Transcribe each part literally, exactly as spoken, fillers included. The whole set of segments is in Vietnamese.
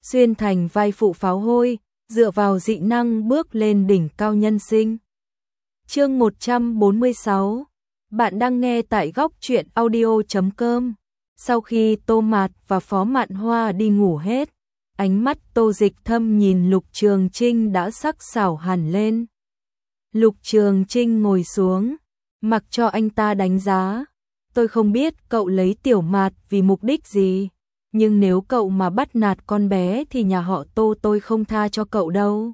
xuyên thành vai phụ pháo hôi, dựa vào dị năng bước lên đỉnh cao nhân sinh. Chương một trăm bốn mươi sáu. Bạn đang nghe tại góc truyện audio chấm com. Sau khi Tô Mạt và Phó Mạn Hoa đi ngủ hết, ánh mắt Tô Dịch Thâm nhìn Lục Trường Trinh đã sắc sảo hẳn lên. Lục Trường Trinh ngồi xuống, mặc cho anh ta đánh giá. Tôi không biết cậu lấy Tiểu Mạt vì mục đích gì, nhưng nếu cậu mà bắt nạt con bé thì nhà họ Tô tôi không tha cho cậu đâu.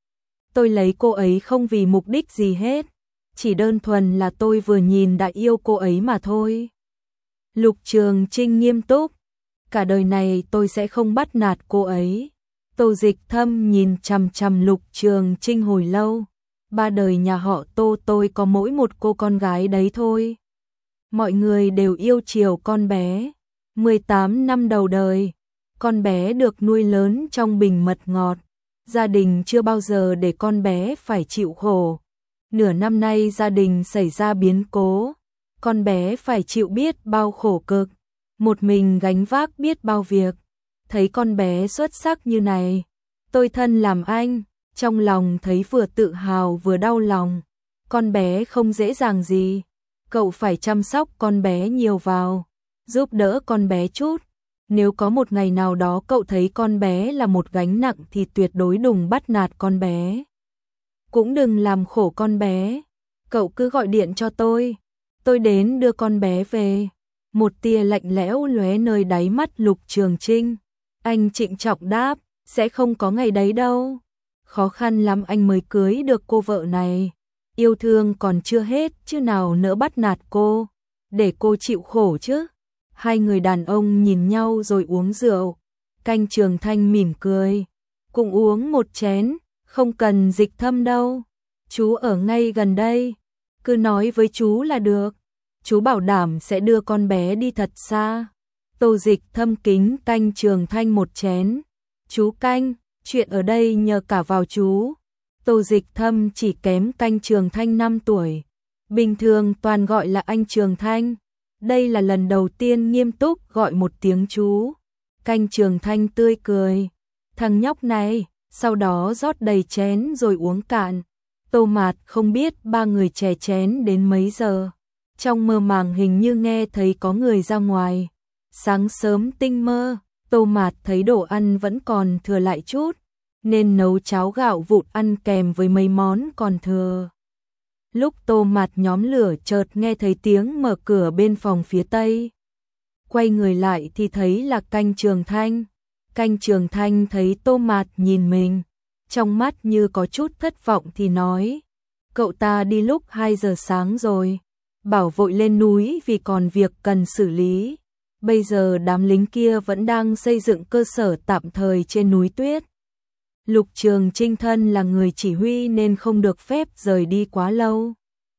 Tôi lấy cô ấy không vì mục đích gì hết, chỉ đơn thuần là tôi vừa nhìn đã yêu cô ấy mà thôi. Lục Trường Trinh nghiêm túc, cả đời này tôi sẽ không bắt nạt cô ấy. Tô Dịch Thâm nhìn chằm chằm Lục Trường Trinh hồi lâu. Ba đời nhà họ Tô tôi có mỗi một cô con gái đấy thôi. Mọi người đều yêu chiều con bé. mười tám năm đầu đời, con bé được nuôi lớn trong bình mật ngọt. Gia đình chưa bao giờ để con bé phải chịu khổ. Nửa năm nay gia đình xảy ra biến cố, con bé phải chịu biết bao khổ cực, một mình gánh vác biết bao việc. Thấy con bé xuất sắc như này, tôi thân làm anh, trong lòng thấy vừa tự hào vừa đau lòng. Con bé không dễ dàng gì, cậu phải chăm sóc con bé nhiều vào, giúp đỡ con bé chút. Nếu có một ngày nào đó cậu thấy con bé là một gánh nặng thì tuyệt đối đừng bắt nạt con bé. Cũng đừng làm khổ con bé. Cậu cứ gọi điện cho tôi, tôi đến đưa con bé về. Một tia lạnh lẽo lóe nơi đáy mắt Lục Trường Trinh. Anh trịnh trọng đáp, sẽ không có ngày đấy đâu. Khó khăn lắm anh mới cưới được cô vợ này. Yêu thương còn chưa hết chứ nào nỡ bắt nạt cô, để cô chịu khổ chứ. Hai người đàn ông nhìn nhau rồi uống rượu. Canh Trường Thanh mỉm cười, cùng uống một chén, không cần Dịch Thâm đâu. Chú ở ngay gần đây, cứ nói với chú là được. Chú bảo đảm sẽ đưa con bé đi thật xa. Tô Dịch Thâm kính Canh Trường Thanh một chén. Chú Canh, chuyện ở đây nhờ cả vào chú. Tô Dịch Thâm chỉ kém Canh Trường Thanh năm tuổi, bình thường toàn gọi là anh Trường Thanh. Đây là lần đầu tiên nghiêm túc gọi một tiếng chú. Canh Trường Thanh tươi cười, thằng nhóc này, sau đó rót đầy chén rồi uống cạn. Tô Mạt không biết ba người chè chén đến mấy giờ. Trong mơ màng hình như nghe thấy có người ra ngoài. Sáng sớm tinh mơ, Tô Mạt thấy đồ ăn vẫn còn thừa lại chút, nên nấu cháo gạo vụn ăn kèm với mấy món còn thừa. Lúc Tô Mạt nhóm lửa chợt nghe thấy tiếng mở cửa bên phòng phía tây. Quay người lại thì thấy là Canh Trường Thanh. Canh Trường Thanh thấy Tô Mạt nhìn mình, trong mắt như có chút thất vọng thì nói: cậu ta đi lúc hai giờ sáng rồi, bảo vội lên núi vì còn việc cần xử lý. Bây giờ đám lính kia vẫn đang xây dựng cơ sở tạm thời trên núi tuyết. Lục Trường Trinh thân là người chỉ huy nên không được phép rời đi quá lâu.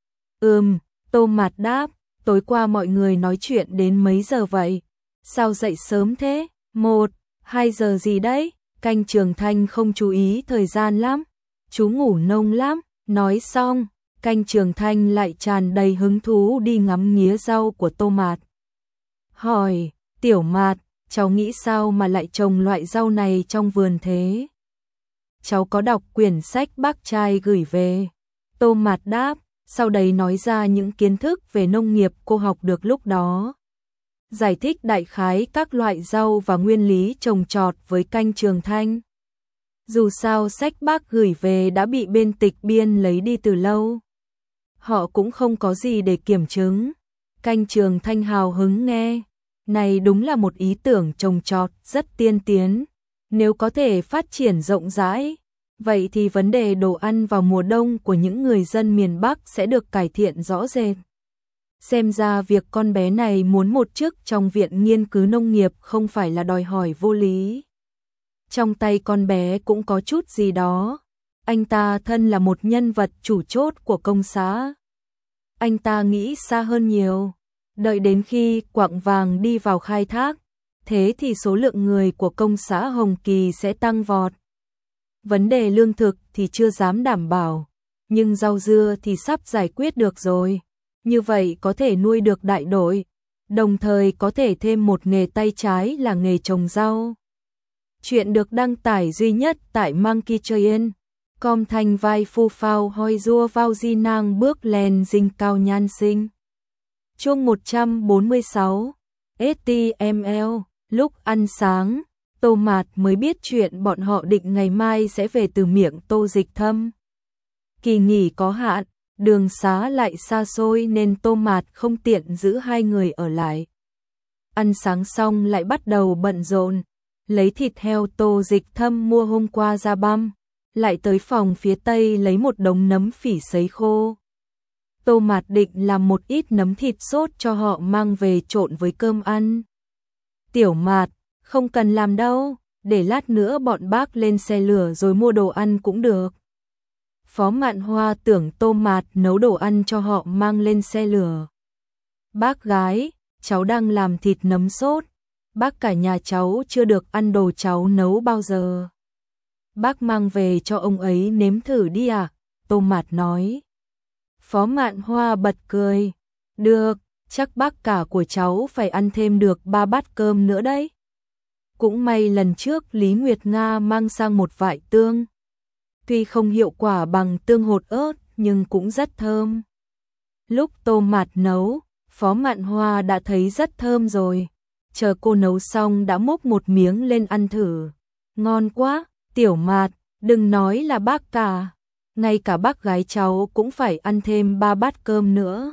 Ừm, Tô Mạt đáp, tối qua mọi người nói chuyện đến mấy giờ vậy? Sao dậy sớm thế? Một, hai giờ gì đấy? Canh Trường Thanh không chú ý thời gian lắm. Chú ngủ nông lắm. Nói xong, Canh Trường Thanh lại tràn đầy hứng thú đi ngắm nghía rau của Tô Mạt. Hỏi, Tiểu Mạt, cháu nghĩ sao mà lại trồng loại rau này trong vườn thế? Cháu có đọc quyển sách bác trai gửi về. Tô Mạt đáp, sau đấy nói ra những kiến thức về nông nghiệp cô học được lúc đó. Giải thích đại khái các loại rau và nguyên lý trồng trọt với Canh Trường Thanh. Dù sao sách bác gửi về đã bị bên tịch biên lấy đi từ lâu. Họ cũng không có gì để kiểm chứng. Canh Trường Thanh hào hứng nghe. Này đúng là một ý tưởng trồng trọt rất tiên tiến. Nếu có thể phát triển rộng rãi, vậy thì vấn đề đồ ăn vào mùa đông của những người dân miền Bắc sẽ được cải thiện rõ rệt. Xem ra việc con bé này muốn một chức trong viện nghiên cứu nông nghiệp không phải là đòi hỏi vô lý. Trong tay con bé cũng có chút gì đó. Anh ta thân là một nhân vật chủ chốt của công xã. Anh ta nghĩ xa hơn nhiều. Đợi đến khi quặng vàng đi vào khai thác, thế thì số lượng người của công xã Hồng Kỳ sẽ tăng vọt. Vấn đề lương thực thì chưa dám đảm bảo, nhưng rau dưa thì sắp giải quyết được rồi. Như vậy có thể nuôi được đại đội, đồng thời có thể thêm một nghề tay trái là nghề trồng rau. Chuyện được đăng tải duy nhất tại Monkey Train. Com thanh vai phu phao hoi rua vào di nang bước lên dinh cao nhan sinh. Chương một trăm bốn mươi sáu. ét tê em lờ. Lúc ăn sáng, Tô Mạt mới biết chuyện bọn họ định ngày mai sẽ về từ miệng Tô Dịch Thâm. Kỳ nghỉ có hạn, đường xá lại xa xôi nên Tô Mạt không tiện giữ hai người ở lại. Ăn sáng xong lại bắt đầu bận rộn, lấy thịt heo Tô Dịch Thâm mua hôm qua ra băm, lại tới phòng phía tây lấy một đống nấm phỉ sấy khô. Tô Mạt định làm một ít nấm thịt sốt cho họ mang về trộn với cơm ăn. Tiểu Mạt, không cần làm đâu, để lát nữa bọn bác lên xe lửa rồi mua đồ ăn cũng được. Phó Mạn Hoa tưởng Tô Mạt nấu đồ ăn cho họ mang lên xe lửa. Bác gái, cháu đang làm thịt nấm sốt, bác cả nhà cháu chưa được ăn đồ cháu nấu bao giờ. Bác mang về cho ông ấy nếm thử đi à? Tô Mạt nói. Phó Mạn Hoa bật cười. Được, chắc bác cả của cháu phải ăn thêm được ba bát cơm nữa đấy. Cũng may lần trước Lý Nguyệt Nga mang sang một vại tương. Tuy không hiệu quả bằng tương hột ớt nhưng cũng rất thơm. Lúc Tô Mạt nấu, Phó Mạn Hoa đã thấy rất thơm rồi. Chờ cô nấu xong đã múc một miếng lên ăn thử. Ngon quá, Tiểu Mạt, đừng nói là bác cả. Ngay cả bác gái cháu cũng phải ăn thêm ba bát cơm nữa.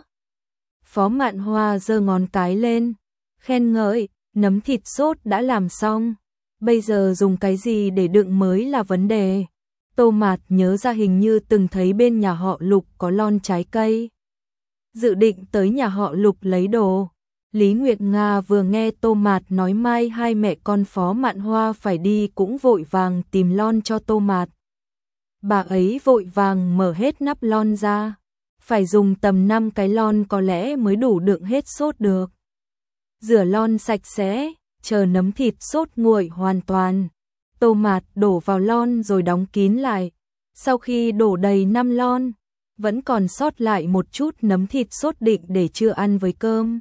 Phó Mạn Hoa giơ ngón cái lên, khen ngợi, nấm thịt sốt đã làm xong. Bây giờ dùng cái gì để đựng mới là vấn đề. Tô Mạt nhớ ra hình như từng thấy bên nhà họ Lục có lon trái cây. Dự định tới nhà họ Lục lấy đồ. Lý Nguyệt Nga vừa nghe Tô Mạt nói mai hai mẹ con Phó Mạn Hoa phải đi cũng vội vàng tìm lon cho Tô Mạt. Bà ấy vội vàng mở hết nắp lon ra. Phải dùng tầm năm cái lon có lẽ mới đủ đựng hết sốt được. Rửa lon sạch sẽ, chờ nấm thịt sốt nguội hoàn toàn. Tô Mạt đổ vào lon rồi đóng kín lại. Sau khi đổ đầy năm lon, vẫn còn sót lại một chút nấm thịt sốt định để trưa ăn với cơm.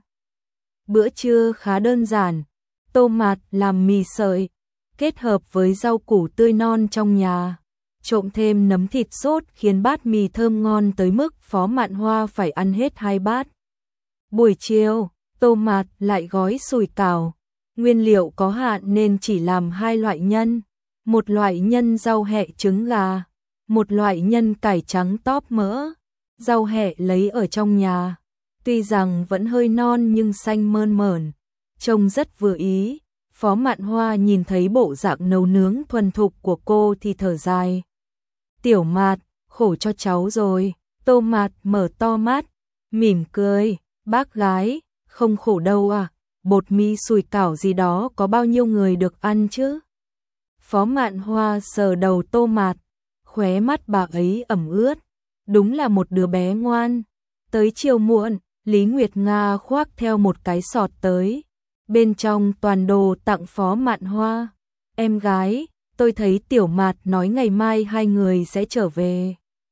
Bữa trưa khá đơn giản. Tô Mạt làm mì sợi, kết hợp với rau củ tươi non trong nhà. Trộn thêm nấm thịt sốt khiến bát mì thơm ngon tới mức Phó Mạn Hoa phải ăn hết hai bát. Buổi chiều, Tô Mạt lại gói sủi cảo. Nguyên liệu có hạn nên chỉ làm hai loại nhân. Một loại nhân rau hẹ trứng gà, một loại nhân cải trắng tóp mỡ. Rau hẹ lấy ở trong nhà. Tuy rằng vẫn hơi non nhưng xanh mơn mởn, trông rất vừa ý. Phó Mạn Hoa nhìn thấy bộ dạng nấu nướng thuần thục của cô thì thở dài. Tiểu Mạt, khổ cho cháu rồi. Tô Mạt mở to mắt, mỉm cười. Bác gái, không khổ đâu à, bột mì sủi cảo gì đó có bao nhiêu người được ăn chứ? Phó Mạn Hoa sờ đầu Tô Mạt, khóe mắt bà ấy ẩm ướt. Đúng là một đứa bé ngoan. Tới chiều muộn, Lý Nguyệt Nga khoác theo một cái sọt tới. Bên trong toàn đồ tặng Phó Mạn Hoa. Em gái, tôi thấy Tiểu Mạt nói ngày mai hai người sẽ trở về.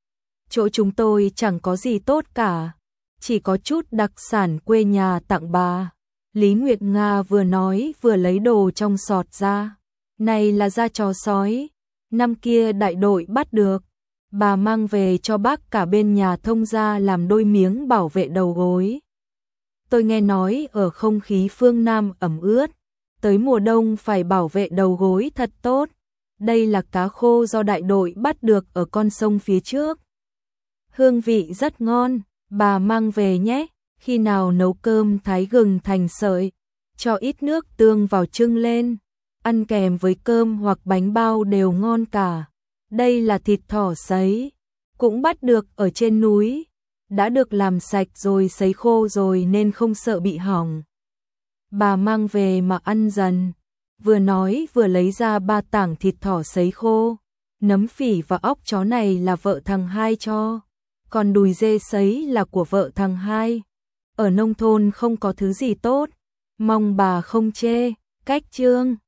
Chỗ chúng tôi chẳng có gì tốt cả, chỉ có chút đặc sản quê nhà tặng bà. Lý Nguyệt Nga vừa nói vừa lấy đồ trong sọt ra. Này là da chó sói, năm kia đại đội bắt được. Bà mang về cho bác cả bên nhà thông gia làm đôi miếng bảo vệ đầu gối. Tôi nghe nói ở không khí phương Nam ẩm ướt, tới mùa đông phải bảo vệ đầu gối thật tốt. Đây là cá khô do đại đội bắt được ở con sông phía trước. Hương vị rất ngon, bà mang về nhé. Khi nào nấu cơm thái gừng thành sợi, cho ít nước tương vào trưng lên. Ăn kèm với cơm hoặc bánh bao đều ngon cả. Đây là thịt thỏ sấy, cũng bắt được ở trên núi. Đã được làm sạch rồi sấy khô rồi nên không sợ bị hỏng. Bà mang về mà ăn dần. Vừa nói vừa lấy ra ba tảng thịt thỏ sấy khô. Nấm phỉ và óc chó này là vợ thằng hai cho. Còn đùi dê sấy là của vợ thằng hai. Ở nông thôn không có thứ gì tốt. Mong bà không chê. Cách chương